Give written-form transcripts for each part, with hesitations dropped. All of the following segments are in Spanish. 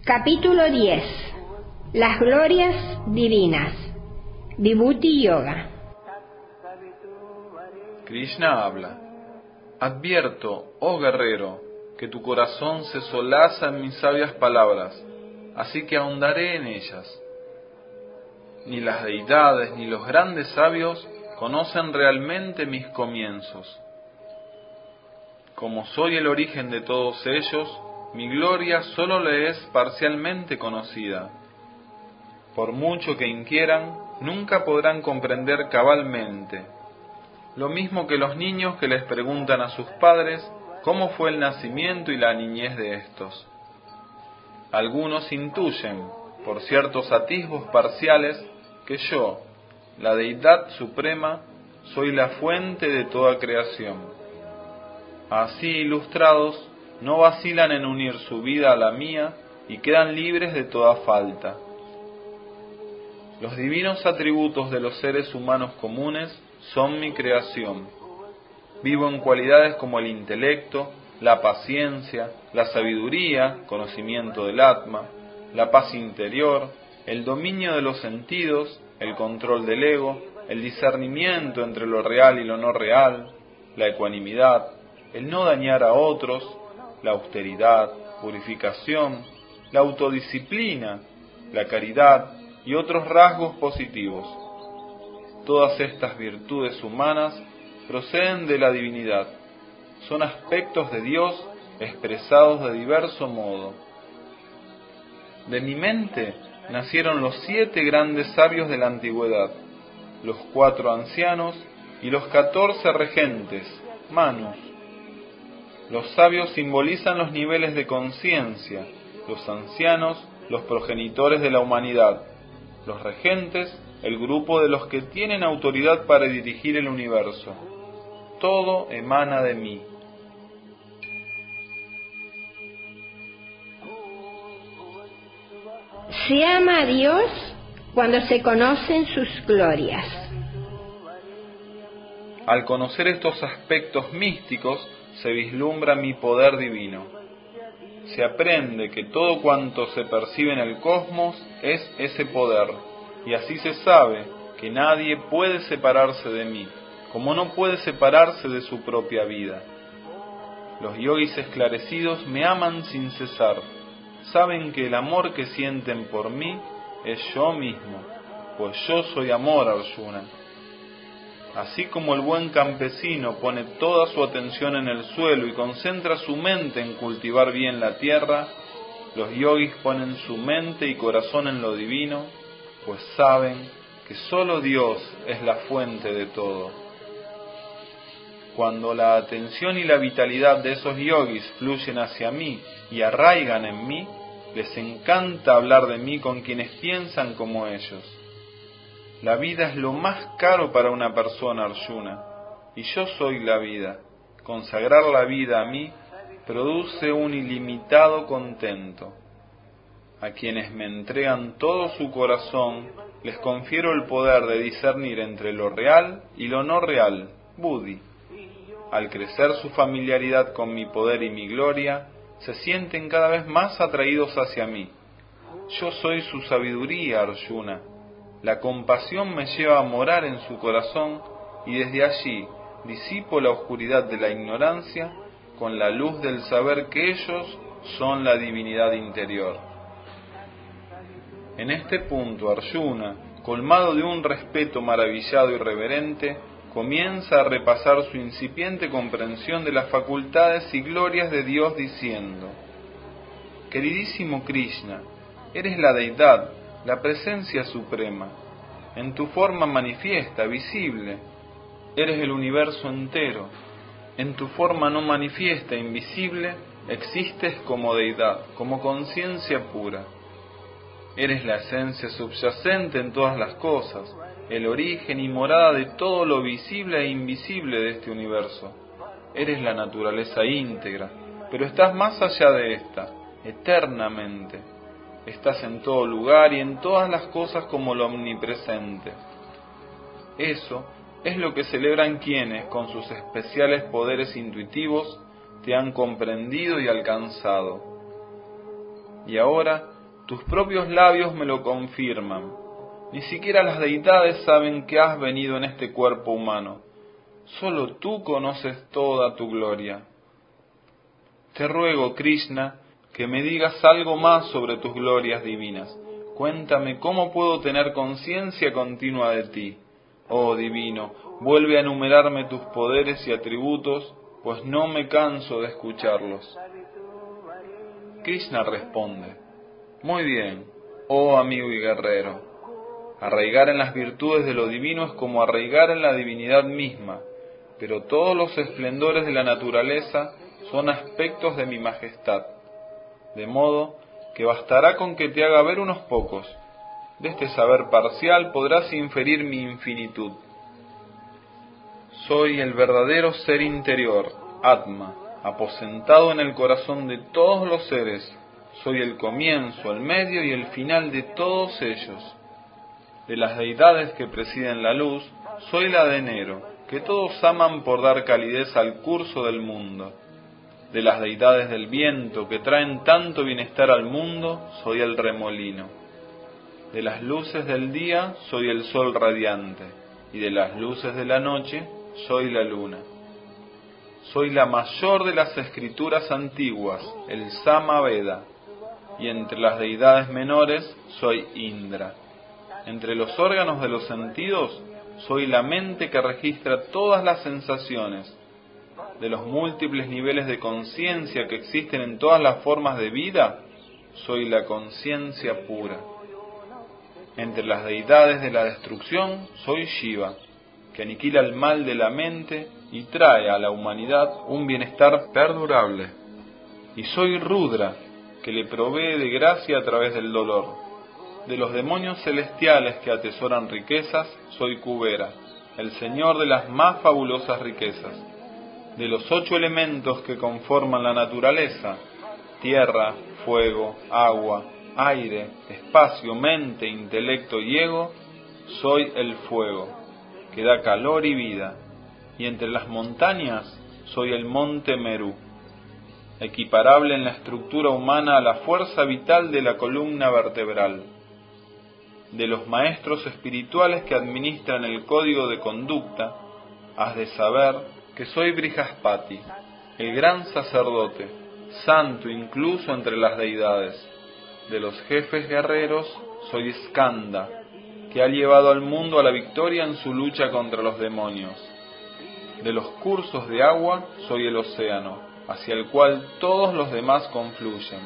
Capítulo 10. Las glorias divinas. Vibhuti Yoga. Krishna habla. Advierto, oh guerrero, que tu corazón se solaza en mis sabias palabras, así que ahondaré en ellas. Ni las deidades ni los grandes sabios conocen realmente mis comienzos. Como soy el origen de todos ellos, mi gloria solo le es parcialmente conocida. Por mucho que inquieran, nunca podrán comprender cabalmente. Lo mismo que los niños que les preguntan a sus padres cómo fue el nacimiento y la niñez de estos. Algunos intuyen, por ciertos atisbos parciales, que yo, la Deidad Suprema, soy la fuente de toda creación. Así ilustrados, no vacilan en unir su vida a la mía y quedan libres de toda falta. Los divinos atributos de los seres humanos comunes son mi creación. Vivo en cualidades como el intelecto, la paciencia, la sabiduría, conocimiento del Atma, la paz interior, el dominio de los sentidos, el control del ego, el discernimiento entre lo real y lo no real, la ecuanimidad, el no dañar a otros, la austeridad, purificación, la autodisciplina, la caridad y otros rasgos positivos. Todas estas virtudes humanas proceden de la divinidad. Son aspectos de Dios expresados de diverso modo. De mi mente nacieron los 7 grandes sabios de la antigüedad, los 4 ancianos y los 14 regentes, manus. Los sabios simbolizan los niveles de conciencia, los ancianos, los progenitores de la humanidad, los regentes, el grupo de los que tienen autoridad para dirigir el universo. Todo emana de mí. Se ama a Dios cuando se conocen sus glorias. Al conocer estos aspectos místicos, se vislumbra mi poder divino. Se aprende que todo cuanto se percibe en el cosmos es ese poder, y así se sabe que nadie puede separarse de mí, como no puede separarse de su propia vida. Los yogis esclarecidos me aman sin cesar. Saben que el amor que sienten por mí es yo mismo, pues yo soy amor, Arjuna. Así como el buen campesino pone toda su atención en el suelo y concentra su mente en cultivar bien la tierra, los yogis ponen su mente y corazón en lo divino, pues saben que solo Dios es la fuente de todo. Cuando la atención y la vitalidad de esos yogis fluyen hacia mí y arraigan en mí, les encanta hablar de mí con quienes piensan como ellos. La vida es lo más caro para una persona, Arjuna, y yo soy la vida. Consagrar la vida a mí produce un ilimitado contento. A quienes me entregan todo su corazón, les confiero el poder de discernir entre lo real y lo no real, Buddhi. Al crecer su familiaridad con mi poder y mi gloria, se sienten cada vez más atraídos hacia mí. Yo soy su sabiduría, Arjuna. La compasión me lleva a morar en su corazón y desde allí disipo la oscuridad de la ignorancia con la luz del saber que ellos son la divinidad interior. En este punto, Arjuna, colmado de un respeto maravillado y reverente, comienza a repasar su incipiente comprensión de las facultades y glorias de Dios diciendo: Queridísimo Krishna, eres la deidad, la presencia suprema, en tu forma manifiesta, visible. Eres el universo entero. En tu forma no manifiesta, invisible, existes como deidad, como conciencia pura. Eres la esencia subyacente en todas las cosas, el origen y morada de todo lo visible e invisible de este universo. Eres la naturaleza íntegra, pero estás más allá de esta, eternamente. Estás en todo lugar y en todas las cosas como lo omnipresente. Eso es lo que celebran quienes, con sus especiales poderes intuitivos, te han comprendido y alcanzado. Y ahora tus propios labios me lo confirman. Ni siquiera las deidades saben que has venido en este cuerpo humano. Solo tú conoces toda tu gloria. Te ruego, Krishna, que me digas algo más sobre tus glorias divinas. Cuéntame cómo puedo tener conciencia continua de ti. Oh divino, vuelve a enumerarme tus poderes y atributos, pues no me canso de escucharlos. Krishna responde: muy bien, oh amigo y guerrero. Arraigar en las virtudes de lo divino es como arraigar en la divinidad misma, pero todos los esplendores de la naturaleza son aspectos de mi majestad, de modo que bastará con que te haga ver unos pocos. De este saber parcial podrás inferir mi infinitud. Soy el verdadero ser interior, Atma, aposentado en el corazón de todos los seres. Soy el comienzo, el medio y el final de todos ellos. De las deidades que presiden la luz, soy la de enero, que todos aman por dar calidez al curso del mundo. De las deidades del viento, que traen tanto bienestar al mundo, soy el remolino. De las luces del día, soy el sol radiante, y de las luces de la noche, soy la luna. Soy la mayor de las escrituras antiguas, el Sama-veda, y entre las deidades menores, soy Indra. Entre los órganos de los sentidos, soy la mente que registra todas las sensaciones. De los múltiples niveles de conciencia que existen en todas las formas de vida, soy la conciencia pura. Entre las deidades de la destrucción, soy Shiva, que aniquila el mal de la mente y trae a la humanidad un bienestar perdurable. Y soy Rudra, que le provee de gracia a través del dolor. De los demonios celestiales que atesoran riquezas, soy Kubera, el señor de las más fabulosas riquezas. De los 8 elementos que conforman la naturaleza, tierra, fuego, agua, aire, espacio, mente, intelecto y ego, soy el fuego, que da calor y vida. Y entre las montañas, soy el monte Meru, equiparable en la estructura humana a la fuerza vital de la columna vertebral. De los maestros espirituales que administran el código de conducta, has de saber que soy Brihaspati, el gran sacerdote, santo incluso entre las deidades. De los jefes guerreros, soy Skanda, que ha llevado al mundo a la victoria en su lucha contra los demonios. De los cursos de agua, soy el océano, hacia el cual todos los demás confluyen.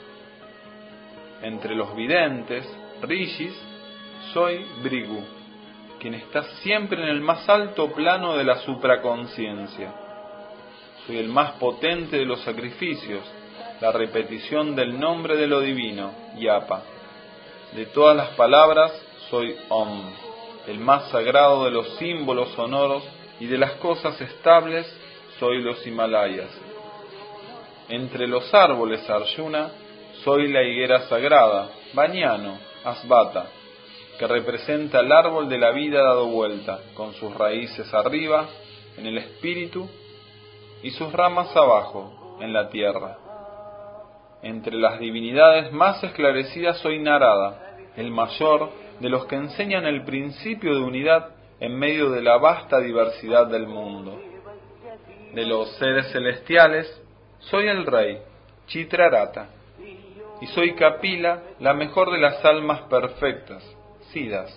Entre los videntes, rishis, soy Brigu, quien está siempre en el más alto plano de la supraconciencia. Soy el más potente de los sacrificios, la repetición del nombre de lo divino, Yapa. De todas las palabras, soy Om, el más sagrado de los símbolos sonoros, y de las cosas estables, soy los Himalayas. Entre los árboles, Arjuna, soy la higuera sagrada, Bañano, Asvata, que representa el árbol de la vida dado vuelta, con sus raíces arriba, en el espíritu, y sus ramas abajo, en la tierra. Entre las divinidades más esclarecidas soy Narada, el mayor de los que enseñan el principio de unidad en medio de la vasta diversidad del mundo. De los seres celestiales, soy el rey, Chitrarata, y soy Kapila, la mejor de las almas perfectas, Siddhas.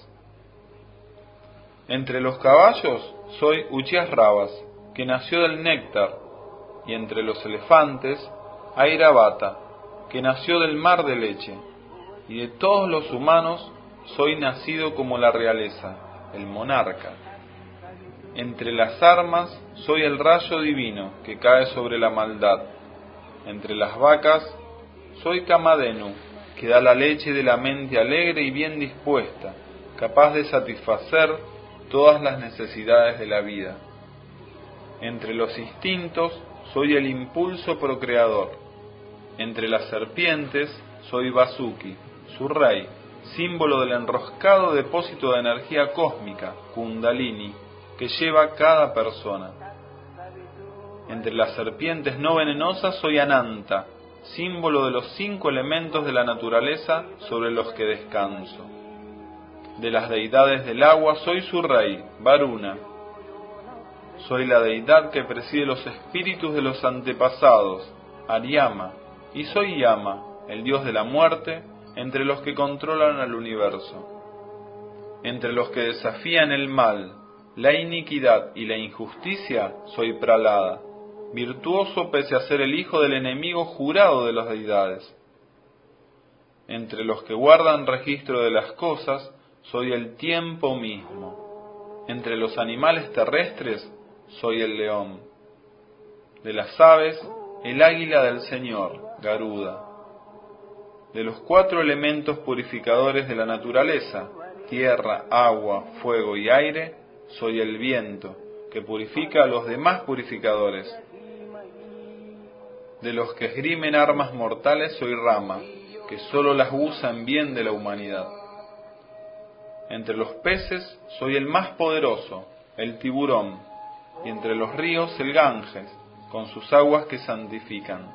Entre los caballos, soy Uchyasravas, que nació del néctar, y entre los elefantes, Airavata, que nació del mar de leche, y de todos los humanos, soy nacido como la realeza, el monarca. Entre las armas, soy el rayo divino que cae sobre la maldad. Entre las vacas, soy Kamadhenu, que da la leche de la mente alegre y bien dispuesta, capaz de satisfacer todas las necesidades de la vida. Entre los instintos, soy el impulso procreador. Entre las serpientes, soy Vasuki, su rey, símbolo del enroscado depósito de energía cósmica, Kundalini, que lleva cada persona. Entre las serpientes no venenosas soy Ananta, símbolo de los 5 elementos de la naturaleza sobre los que descanso. De las deidades del agua soy su rey, Varuna. Soy la deidad que preside los espíritus de los antepasados, Aryama, y soy Yama, el dios de la muerte, entre los que controlan al universo. Entre los que desafían el mal, la iniquidad y la injusticia, soy Pralada, virtuoso pese a ser el hijo del enemigo jurado de las deidades. Entre los que guardan registro de las cosas, soy el tiempo mismo. Entre los animales terrestres, soy el león. De las aves, el águila del Señor, Garuda. De los 4 elementos purificadores de la naturaleza, tierra, agua, fuego y aire, soy el viento, que purifica a los demás purificadores. De los que esgrimen armas mortales soy Rama, que sólo las usa en bien de la humanidad. Entre los peces soy el más poderoso, el tiburón, y entre los ríos el Ganges, con sus aguas que santifican.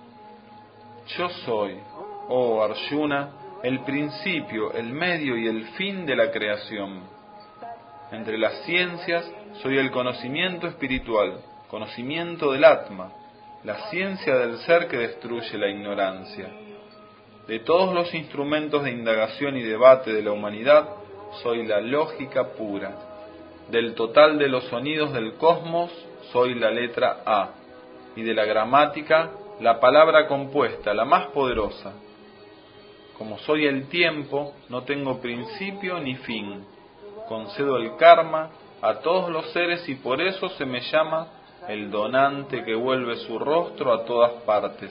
Yo soy, oh Arjuna, el principio, el medio y el fin de la creación. Entre las ciencias soy el conocimiento espiritual, conocimiento del Atma, la ciencia del ser que destruye la ignorancia. De todos los instrumentos de indagación y debate de la humanidad, soy la lógica pura. Del total de los sonidos del cosmos, soy la letra A, y de la gramática, la palabra compuesta, la más poderosa. Como soy el tiempo, no tengo principio ni fin. Concedo el karma a todos los seres y por eso se me llama el donante que vuelve su rostro a todas partes.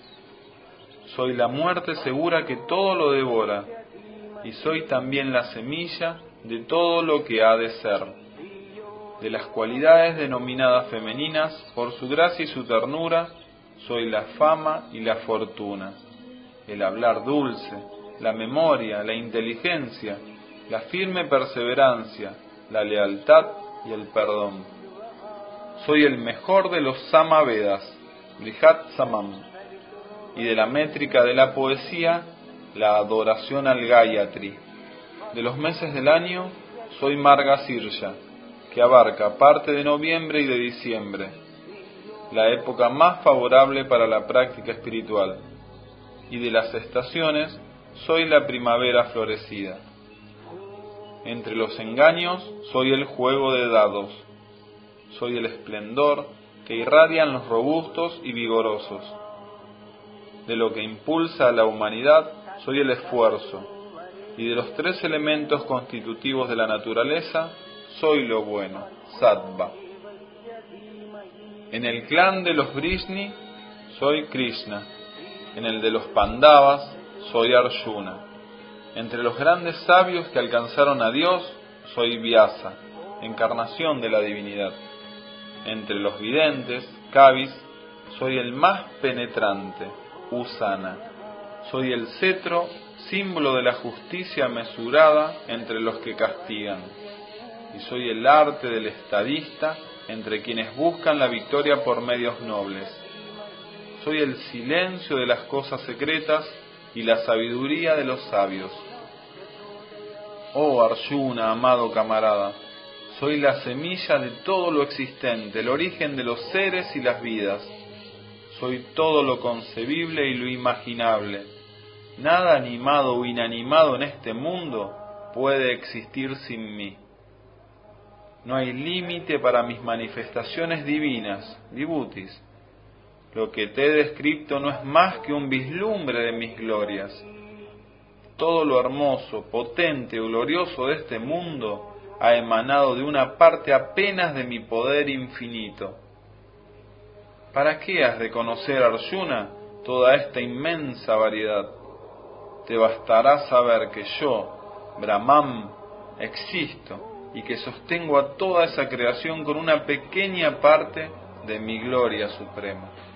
Soy la muerte segura que todo lo devora, y soy también la semilla de todo lo que ha de ser. De las cualidades denominadas femeninas, por su gracia y su ternura, soy la fama y la fortuna, el hablar dulce, la memoria, la inteligencia, la firme perseverancia, la lealtad y el perdón. Soy el mejor de los Samavedas, Brihat Samam, y de la métrica de la poesía, la adoración al Gayatri. De los meses del año, soy Margasirsha, que abarca parte de noviembre y de diciembre, la época más favorable para la práctica espiritual. Y de las estaciones, soy la primavera florecida. Entre los engaños, soy el juego de dados. Soy el esplendor que irradian los robustos y vigorosos. De lo que impulsa a la humanidad, soy el esfuerzo. Y de los 3 elementos constitutivos de la naturaleza, soy lo bueno, Sattva. En el clan de los Vrishni, soy Krishna. En el de los Pandavas, soy Arjuna. Entre los grandes sabios que alcanzaron a Dios, soy Vyasa, encarnación de la divinidad. Entre los videntes, Kavis, soy el más penetrante, Usana. Soy el cetro, símbolo de la justicia mesurada entre los que castigan. Y soy el arte del estadista entre quienes buscan la victoria por medios nobles. Soy el silencio de las cosas secretas y la sabiduría de los sabios. Oh Arjuna, amado camarada, soy la semilla de todo lo existente, el origen de los seres y las vidas. Soy todo lo concebible y lo imaginable. Nada animado o inanimado en este mundo puede existir sin mí. No hay límite para mis manifestaciones divinas, vibhutis. Lo que te he descrito no es más que un vislumbre de mis glorias. Todo lo hermoso, potente o glorioso de este mundo ha emanado de una parte apenas de mi poder infinito. ¿Para qué has de conocer, Arjuna, toda esta inmensa variedad? Te bastará saber que yo, Brahman, existo y que sostengo a toda esa creación con una pequeña parte de mi gloria suprema.